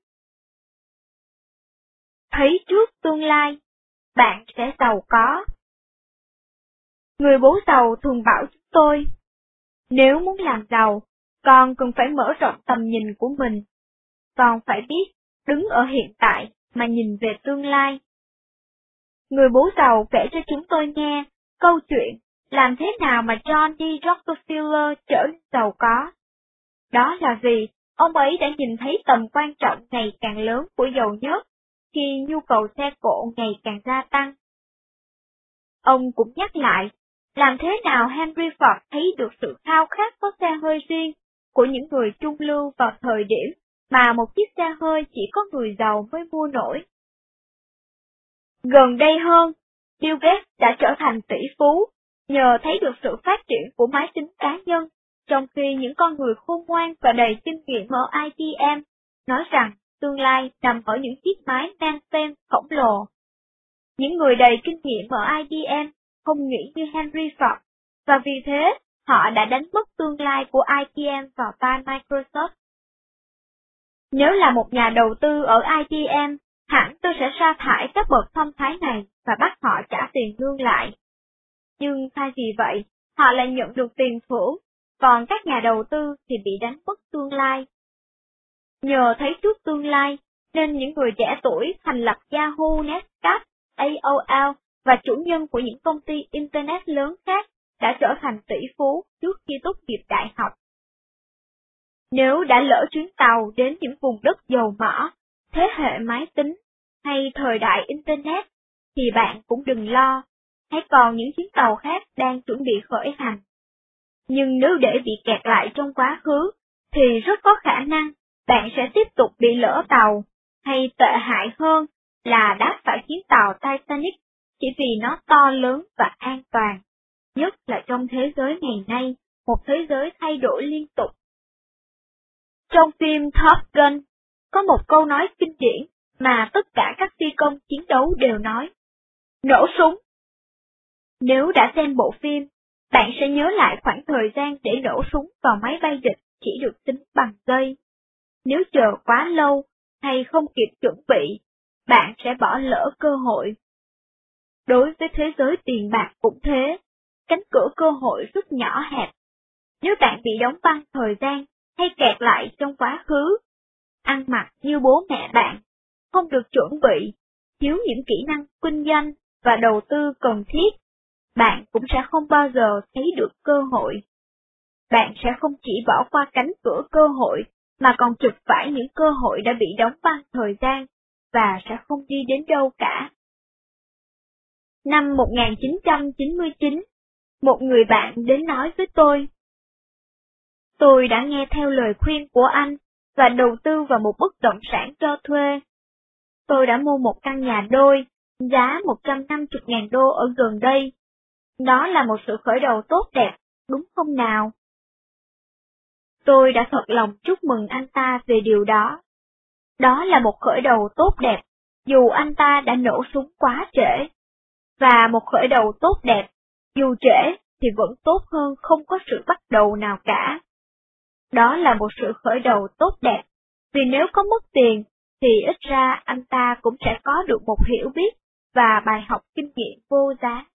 Thấy trước tương lai, bạn sẽ giàu có. Người bố giàu thường bảo chúng tôi, nếu muốn làm giàu, con cần phải mở rộng tầm nhìn của mình. Con phải biết đứng ở hiện tại mà nhìn về tương lai. Người bố giàu kể cho chúng tôi nghe câu chuyện làm thế nào mà John D. Rockefeller trở nên giàu có. Đó là vì ông ấy đã nhìn thấy tầm quan trọng ngày càng lớn của dầu nhớt khi nhu cầu xe cộ ngày càng gia tăng. Ông cũng nhắc lại, làm thế nào Henry Ford thấy được sự khao khát có xe hơi riêng của những người trung lưu vào thời điểm mà một chiếc xe hơi chỉ có người giàu mới mua nổi. Gần đây hơn, Bill Gates đã trở thành tỷ phú nhờ thấy được sự phát triển của máy tính cá nhân, trong khi những con người khôn ngoan và đầy kinh nghiệm ở I B M nói rằng tương lai nằm ở những chiếc máy mainframe khổng lồ. Những người đầy kinh nghiệm ở I B M không nghĩ như Henry Ford, và vì thế họ đã đánh mất tương lai của I B M vào tay Microsoft. Nếu là một nhà đầu tư ở I B M, hẳn tôi sẽ sa thải các bậc thông thái này và bắt họ trả tiền lương lại. Nhưng thay vì vậy, họ lại nhận được tiền thưởng, còn các nhà đầu tư thì bị đánh mất tương lai. Nhờ thấy trước tương lai, nên những người trẻ tuổi thành lập Yahoo, Netscape, A O L và chủ nhân của những công ty Internet lớn khác đã trở thành tỷ phú trước khi tốt nghiệp đại học. Nếu đã lỡ chuyến tàu đến những vùng đất dầu mỏ, thế hệ máy tính, hay thời đại Internet, thì bạn cũng đừng lo, hãy còn những chuyến tàu khác đang chuẩn bị khởi hành. Nhưng nếu để bị kẹt lại trong quá khứ, thì rất có khả năng bạn sẽ tiếp tục bị lỡ tàu, hay tệ hại hơn là đáp phải chuyến tàu Titanic chỉ vì nó to lớn và an toàn, nhất là trong thế giới ngày nay, một thế giới thay đổi liên tục. Trong phim Top Gun, có một câu nói kinh điển mà tất cả các phi công chiến đấu đều nói: nổ súng. Nếu đã xem bộ phim, bạn sẽ nhớ lại khoảng thời gian để nổ súng vào máy bay địch chỉ được tính bằng giây. Nếu chờ quá lâu hay không kịp chuẩn bị, bạn sẽ bỏ lỡ cơ hội. Đối với thế giới tiền bạc cũng thế, cánh cửa cơ hội rất nhỏ hẹp. Nếu bạn bị đóng băng thời gian hay kẹt lại trong quá khứ, ăn mặc như bố mẹ bạn, không được chuẩn bị, thiếu những kỹ năng kinh doanh và đầu tư cần thiết, bạn cũng sẽ không bao giờ thấy được cơ hội. Bạn sẽ không chỉ bỏ qua cánh cửa cơ hội, mà còn chụp phải những cơ hội đã bị đóng băng thời gian, và sẽ không đi đến đâu cả. Năm một nghìn chín trăm chín mươi chín, một người bạn đến nói với tôi: tôi đã nghe theo lời khuyên của anh và đầu tư vào một bất động sản cho thuê. Tôi đã mua một căn nhà đôi, giá một trăm năm mươi nghìn đô ở gần đây. Đó là một sự khởi đầu tốt đẹp, đúng không nào? Tôi đã thật lòng chúc mừng anh ta về điều đó. Đó là một khởi đầu tốt đẹp, dù anh ta đã nổ súng quá trễ. Và một khởi đầu tốt đẹp, dù trễ thì vẫn tốt hơn không có sự bắt đầu nào cả. Đó là một sự khởi đầu tốt đẹp, vì nếu có mất tiền, thì ít ra anh ta cũng sẽ có được một hiểu biết và bài học kinh nghiệm vô giá.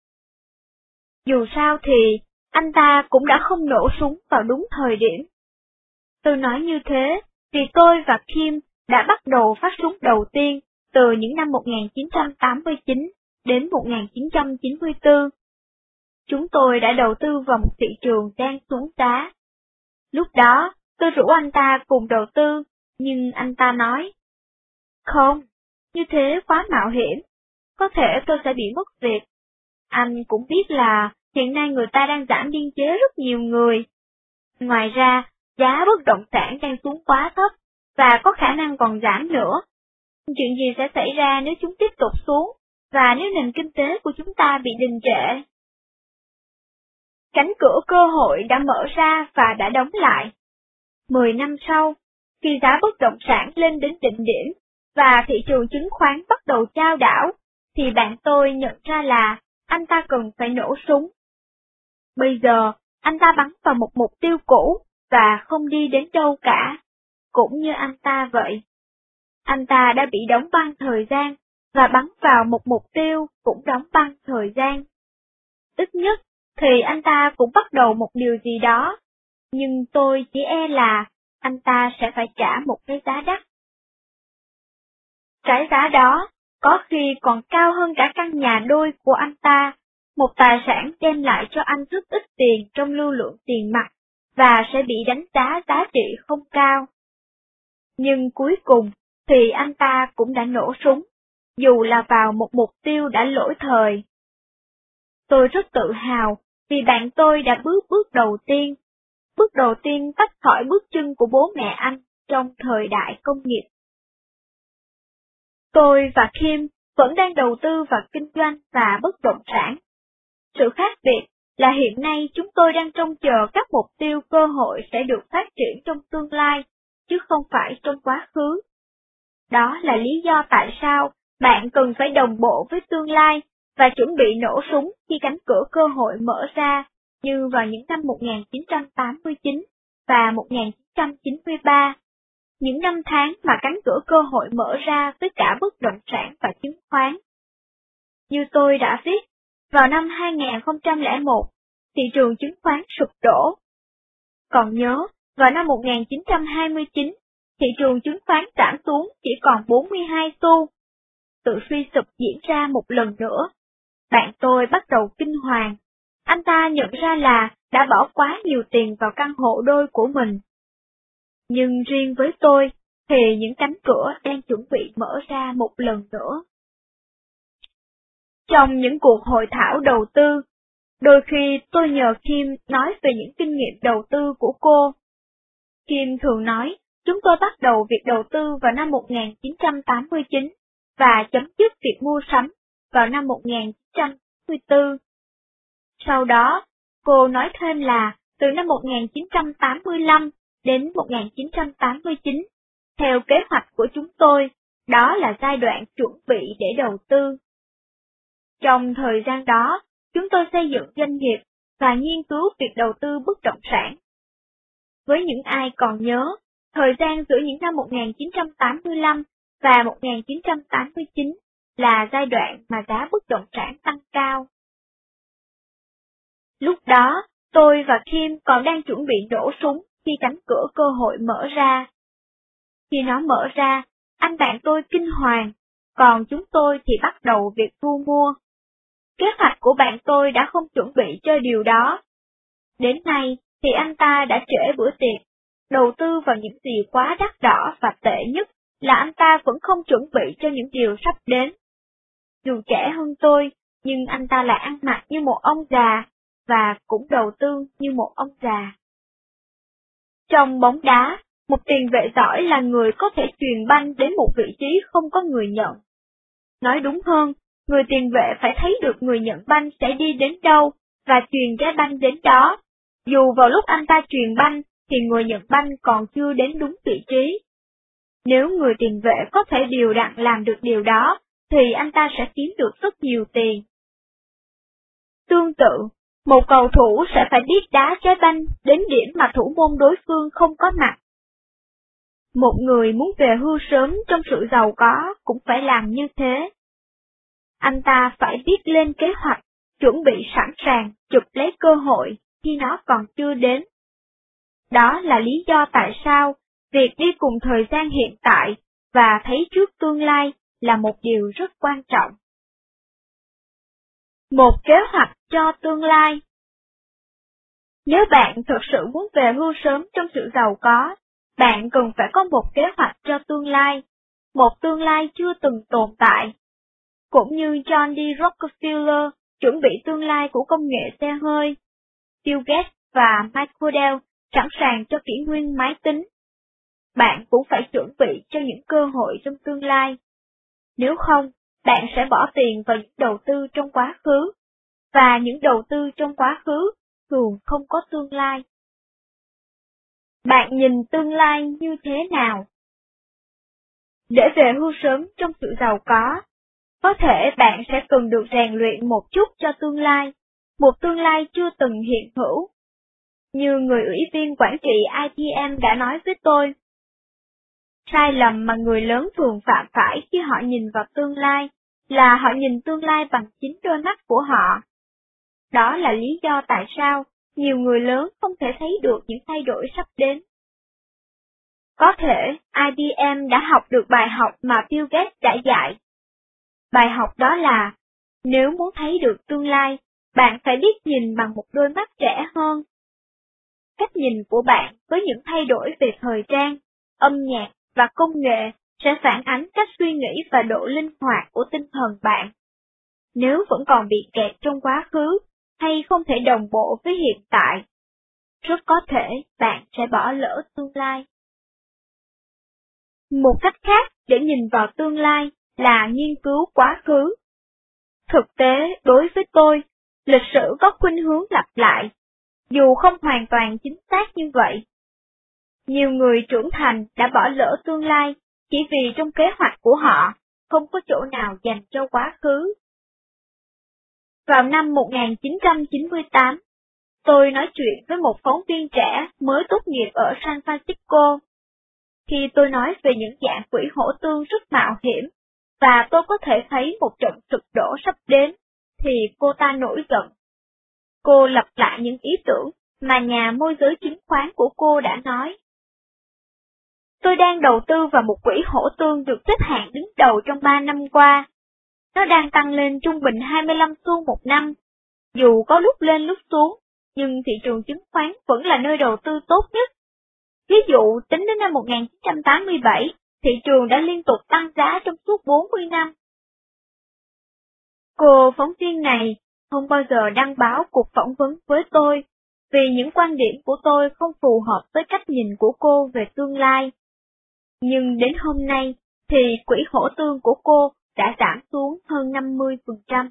Dù sao thì, anh ta cũng đã không nổ súng vào đúng thời điểm. Tôi nói như thế vì tôi và Kim đã bắt đầu phát súng đầu tiên từ những năm một nghìn chín trăm tám mươi chín đến một nghìn chín trăm chín mươi tư. Chúng tôi đã đầu tư vào một thị trường đang xuống giá. Lúc đó, tôi rủ anh ta cùng đầu tư, nhưng anh ta nói: không, như thế quá mạo hiểm, có thể tôi sẽ bị mất việc. Anh cũng biết là hiện nay người ta đang giảm biên chế rất nhiều người. Ngoài ra, giá bất động sản đang xuống quá thấp, và có khả năng còn giảm nữa. Chuyện gì sẽ xảy ra nếu chúng tiếp tục xuống, và nếu nền kinh tế của chúng ta bị đình trệ? Cánh cửa cơ hội đã mở ra và đã đóng lại. Mười năm sau, khi giá bất động sản lên đến đỉnh điểm, và thị trường chứng khoán bắt đầu chao đảo, thì bạn tôi nhận ra là anh ta cần phải nổ súng. Bây giờ, anh ta bắn vào một mục tiêu cũ và không đi đến đâu cả, cũng như anh ta vậy. Anh ta đã bị đóng băng thời gian và bắn vào một mục tiêu cũng đóng băng thời gian. Ít nhất thì anh ta cũng bắt đầu một điều gì đó, nhưng tôi chỉ e là anh ta sẽ phải trả một cái giá đắt. Cái giá đó có khi còn cao hơn cả căn nhà đôi của anh ta, một tài sản đem lại cho anh rất ít tiền trong lưu lượng tiền mặt và sẽ bị đánh giá giá trị không cao. Nhưng cuối cùng thì anh ta cũng đã nổ súng, dù là vào một mục tiêu đã lỗi thời. Tôi rất tự hào vì bạn tôi đã bước bước đầu tiên, bước đầu tiên tách khỏi bước chân của bố mẹ anh trong thời đại công nghiệp. Tôi và Kim vẫn đang đầu tư vào kinh doanh và bất động sản. Sự khác biệt là hiện nay chúng tôi đang trông chờ các mục tiêu cơ hội sẽ được phát triển trong tương lai, chứ không phải trong quá khứ. Đó là lý do tại sao bạn cần phải đồng bộ với tương lai và chuẩn bị nổ súng khi cánh cửa cơ hội mở ra, như vào những năm một nghìn chín trăm tám mươi chín và một nghìn chín trăm chín mươi ba, những năm tháng mà cánh cửa cơ hội mở ra với cả bất động sản và chứng khoán. Như tôi đã viết, vào năm hai nghìn không trăm lẻ một, thị trường chứng khoán sụp đổ. Còn nhớ, vào năm một nghìn chín trăm hai mươi chín, thị trường chứng khoán giảm xuống chỉ còn bốn mươi hai xu. Sự suy sụp diễn ra một lần nữa. Bạn tôi bắt đầu kinh hoàng. Anh ta nhận ra là đã bỏ quá nhiều tiền vào căn hộ đôi của mình. Nhưng riêng với tôi, thì những cánh cửa đang chuẩn bị mở ra một lần nữa. Trong những cuộc hội thảo đầu tư, đôi khi tôi nhờ Kim nói về những kinh nghiệm đầu tư của cô. Kim thường nói, chúng tôi bắt đầu việc đầu tư vào năm một nghìn chín trăm tám mươi chín và chấm dứt việc mua sắm vào năm một nghìn chín trăm chín mươi tư. Sau đó, cô nói thêm là từ năm một nghìn chín trăm tám mươi lăm đến một nghìn chín trăm tám mươi chín, theo kế hoạch của chúng tôi, đó là giai đoạn chuẩn bị để đầu tư. Trong thời gian đó, chúng tôi xây dựng doanh nghiệp và nghiên cứu việc đầu tư bất động sản. Với những ai còn nhớ, thời gian giữa những năm một nghìn chín trăm tám mươi lăm và một nghìn chín trăm tám mươi chín là giai đoạn mà giá bất động sản tăng cao. Lúc đó, tôi và Kim còn đang chuẩn bị nổ súng khi cánh cửa cơ hội mở ra. Khi nó mở ra, anh bạn tôi kinh hoàng, còn chúng tôi thì bắt đầu việc thu mua. Kế hoạch của bạn tôi đã không chuẩn bị cho điều đó. Đến nay thì anh ta đã trễ bữa tiệc, đầu tư vào những gì quá đắt đỏ và tệ nhất là anh ta vẫn không chuẩn bị cho những điều sắp đến. Dù trẻ hơn tôi, nhưng anh ta lại ăn mặc như một ông già, và cũng đầu tư như một ông già. Trong bóng đá, một tiền vệ giỏi là người có thể chuyền banh đến một vị trí không có người nhận. Nói đúng hơn, người tiền vệ phải thấy được người nhận banh sẽ đi đến đâu và chuyền trái banh đến đó. Dù vào lúc anh ta chuyền banh thì người nhận banh còn chưa đến đúng vị trí. Nếu người tiền vệ có thể đều đặn làm được điều đó, thì anh ta sẽ kiếm được rất nhiều tiền. Tương tự, một cầu thủ sẽ phải biết đá trái banh đến điểm mà thủ môn đối phương không có mặt. Một người muốn về hưu sớm trong sự giàu có cũng phải làm như thế. Anh ta phải biết lên kế hoạch, chuẩn bị sẵn sàng chụp lấy cơ hội khi nó còn chưa đến. Đó là lý do tại sao việc đi cùng thời gian hiện tại và thấy trước tương lai là một điều rất quan trọng. Một kế hoạch cho tương lai. Nếu bạn thực sự muốn về hưu sớm trong sự giàu có, bạn cần phải có một kế hoạch cho tương lai, một tương lai chưa từng tồn tại. Cũng như John D. Rockefeller chuẩn bị tương lai của công nghệ xe hơi, Bill Gates và Mike Cordell sẵn sàng cho kỷ nguyên máy tính. Bạn cũng phải chuẩn bị cho những cơ hội trong tương lai. Nếu không, bạn sẽ bỏ tiền vào những đầu tư trong quá khứ, và những đầu tư trong quá khứ thường không có tương lai. Bạn nhìn tương lai như thế nào? Để về hưu sớm trong sự giàu có, Có thể bạn sẽ cần được rèn luyện một chút cho tương lai, một tương lai chưa từng hiện hữu. Như người ủy viên quản trị I B M đã nói với tôi, sai lầm mà người lớn thường phạm phải khi họ nhìn vào tương lai là họ nhìn tương lai bằng chính đôi mắt của họ. Đó là lý do tại sao nhiều người lớn không thể thấy được những thay đổi sắp đến. Có thể I B M đã học được bài học mà Bill Gates đã dạy. Bài học đó là, nếu muốn thấy được tương lai, bạn phải biết nhìn bằng một đôi mắt trẻ hơn. Cách nhìn của bạn với những thay đổi về thời trang, âm nhạc và công nghệ sẽ phản ánh cách suy nghĩ và độ linh hoạt của tinh thần bạn. Nếu vẫn còn bị kẹt trong quá khứ, hay không thể đồng bộ với hiện tại, rất có thể bạn sẽ bỏ lỡ tương lai. Một cách khác để nhìn vào tương lai là nghiên cứu quá khứ. Thực tế, đối với tôi, lịch sử có khuynh hướng lặp lại, dù không hoàn toàn chính xác như vậy. Nhiều người trưởng thành đã bỏ lỡ tương lai chỉ vì trong kế hoạch của họ không có chỗ nào dành cho quá khứ. Vào năm một nghìn chín trăm chín mươi tám, tôi nói chuyện với một phóng viên trẻ mới tốt nghiệp ở San Francisco. Khi tôi nói về những dạng quỹ hổ tương rất mạo hiểm, và tôi có thể thấy một trận sụp đổ sắp đến, thì cô ta nổi giận. Cô lặp lại những ý tưởng mà nhà môi giới chứng khoán của cô đã nói. Tôi đang đầu tư vào một quỹ hổ tương được xếp hạng đứng đầu trong ba năm qua. Nó đang tăng lên trung bình hai mươi lăm xu một năm. Dù có lúc lên lúc xuống, nhưng thị trường chứng khoán vẫn là nơi đầu tư tốt nhất. Ví dụ, tính đến năm một nghìn chín trăm tám mươi bảy, thị trường đã liên tục tăng giá trong suốt bốn mươi năm. Cô phóng viên này không bao giờ đăng báo cuộc phỏng vấn với tôi, vì những quan điểm của tôi không phù hợp với cách nhìn của cô về tương lai. Nhưng đến hôm nay, thì quỹ hổ tương của cô đã giảm xuống hơn năm mươi phần trăm.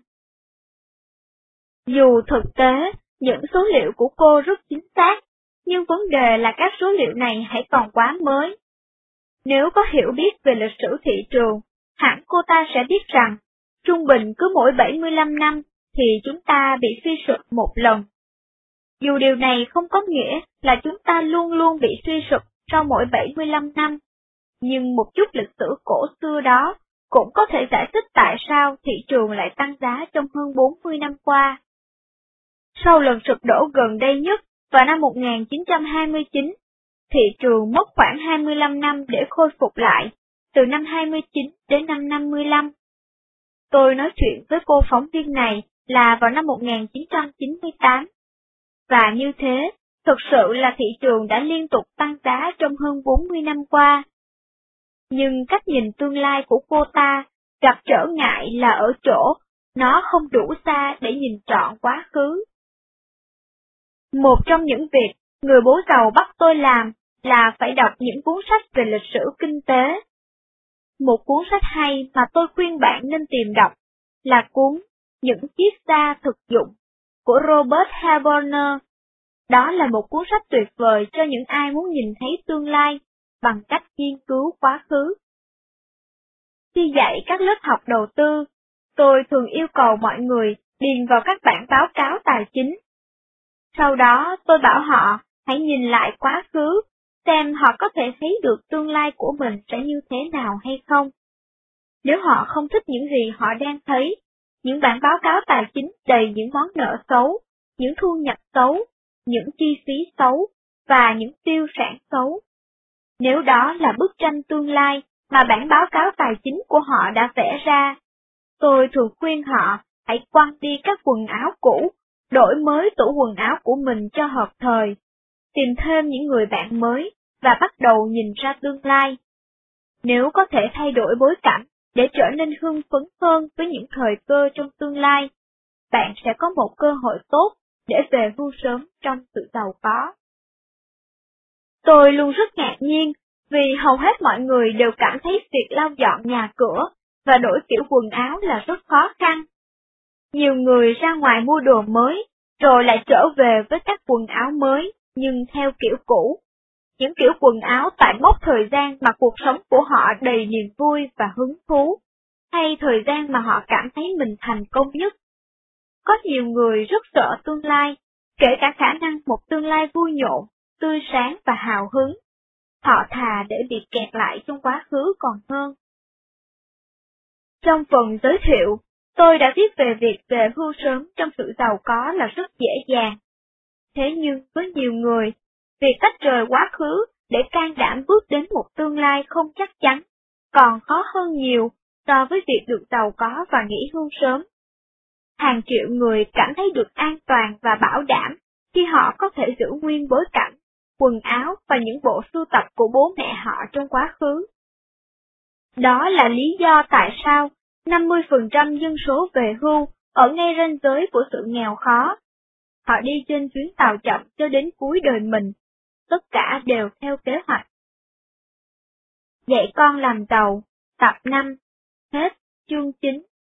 Dù thực tế, những số liệu của cô rất chính xác, nhưng vấn đề là các số liệu này hãy còn quá mới. Nếu có hiểu biết về lịch sử thị trường, hẳn cô ta sẽ biết rằng, trung bình cứ mỗi bảy mươi lăm năm thì chúng ta bị suy sụp một lần. Dù điều này không có nghĩa là chúng ta luôn luôn bị suy sụp sau mỗi bảy mươi lăm năm, nhưng một chút lịch sử cổ xưa đó cũng có thể giải thích tại sao thị trường lại tăng giá trong hơn bốn mươi năm qua. Sau lần sụp đổ gần đây nhất vào năm một nghìn chín trăm hai mươi chín, thị trường mất khoảng hai mươi lăm năm để khôi phục lại, từ năm hai mươi chín đến năm năm mươi lăm. Tôi nói chuyện với cô phóng viên này là vào năm một nghìn chín trăm chín mươi tám. Và như thế, thực sự là thị trường đã liên tục tăng giá trong hơn bốn mươi năm qua. Nhưng cách nhìn tương lai của cô ta gặp trở ngại là ở chỗ, nó không đủ xa để nhìn trọn quá khứ. Một trong những việc người bố giàu bắt tôi làm là phải đọc những cuốn sách về lịch sử kinh tế. Một cuốn sách hay mà tôi khuyên bạn nên tìm đọc là cuốn Những chiếc xa thực dụng của Robert Halborner. Đó là một cuốn sách tuyệt vời cho những ai muốn nhìn thấy tương lai bằng cách nghiên cứu quá khứ. Khi dạy các lớp học đầu tư, tôi thường yêu cầu mọi người điền vào các bản báo cáo tài chính. Sau đó tôi bảo họ hãy nhìn lại quá khứ, xem họ có thể thấy được tương lai của mình sẽ như thế nào hay không. Nếu họ không thích những gì họ đang thấy, những bản báo cáo tài chính đầy những món nợ xấu, những thu nhập xấu, những chi phí xấu và những tiêu sản xấu. Nếu đó là bức tranh tương lai mà bản báo cáo tài chính của họ đã vẽ ra, tôi thường khuyên họ hãy quăng đi các quần áo cũ, đổi mới tủ quần áo của mình cho hợp thời, tìm thêm những người bạn mới và bắt đầu nhìn ra tương lai. Nếu có thể thay đổi bối cảnh để trở nên hưng phấn hơn với những thời cơ trong tương lai, bạn sẽ có một cơ hội tốt để về hưu sớm trong sự giàu có. Tôi luôn rất ngạc nhiên vì hầu hết mọi người đều cảm thấy việc lau dọn nhà cửa và đổi kiểu quần áo là rất khó khăn. Nhiều người ra ngoài mua đồ mới, rồi lại trở về với các quần áo mới, nhưng theo kiểu cũ. Những kiểu quần áo tại mốc thời gian mà cuộc sống của họ đầy niềm vui và hứng thú. hay thời gian mà họ cảm thấy mình thành công nhất. Có nhiều người rất sợ tương lai, kể cả khả năng một tương lai vui nhộn, tươi sáng và hào hứng. Họ thà để bị kẹt lại trong quá khứ còn hơn. Trong phần giới thiệu, tôi đã viết về việc về hưu sớm trong sự giàu có là rất dễ dàng. Thế nhưng với nhiều người, việc tách rời quá khứ để can đảm bước đến một tương lai không chắc chắn, còn khó hơn nhiều so với việc được giàu có và nghỉ hưu sớm. Hàng triệu người cảm thấy được an toàn và bảo đảm khi họ có thể giữ nguyên bối cảnh, quần áo và những bộ sưu tập của bố mẹ họ trong quá khứ. Đó là lý do tại sao năm mươi phần trăm dân số về hưu ở ngay ranh giới của sự nghèo khó. Họ đi trên chuyến tàu chậm cho đến cuối đời mình, tất cả đều theo kế hoạch. Dạy con làm giàu, tập năm, hết, chương chín.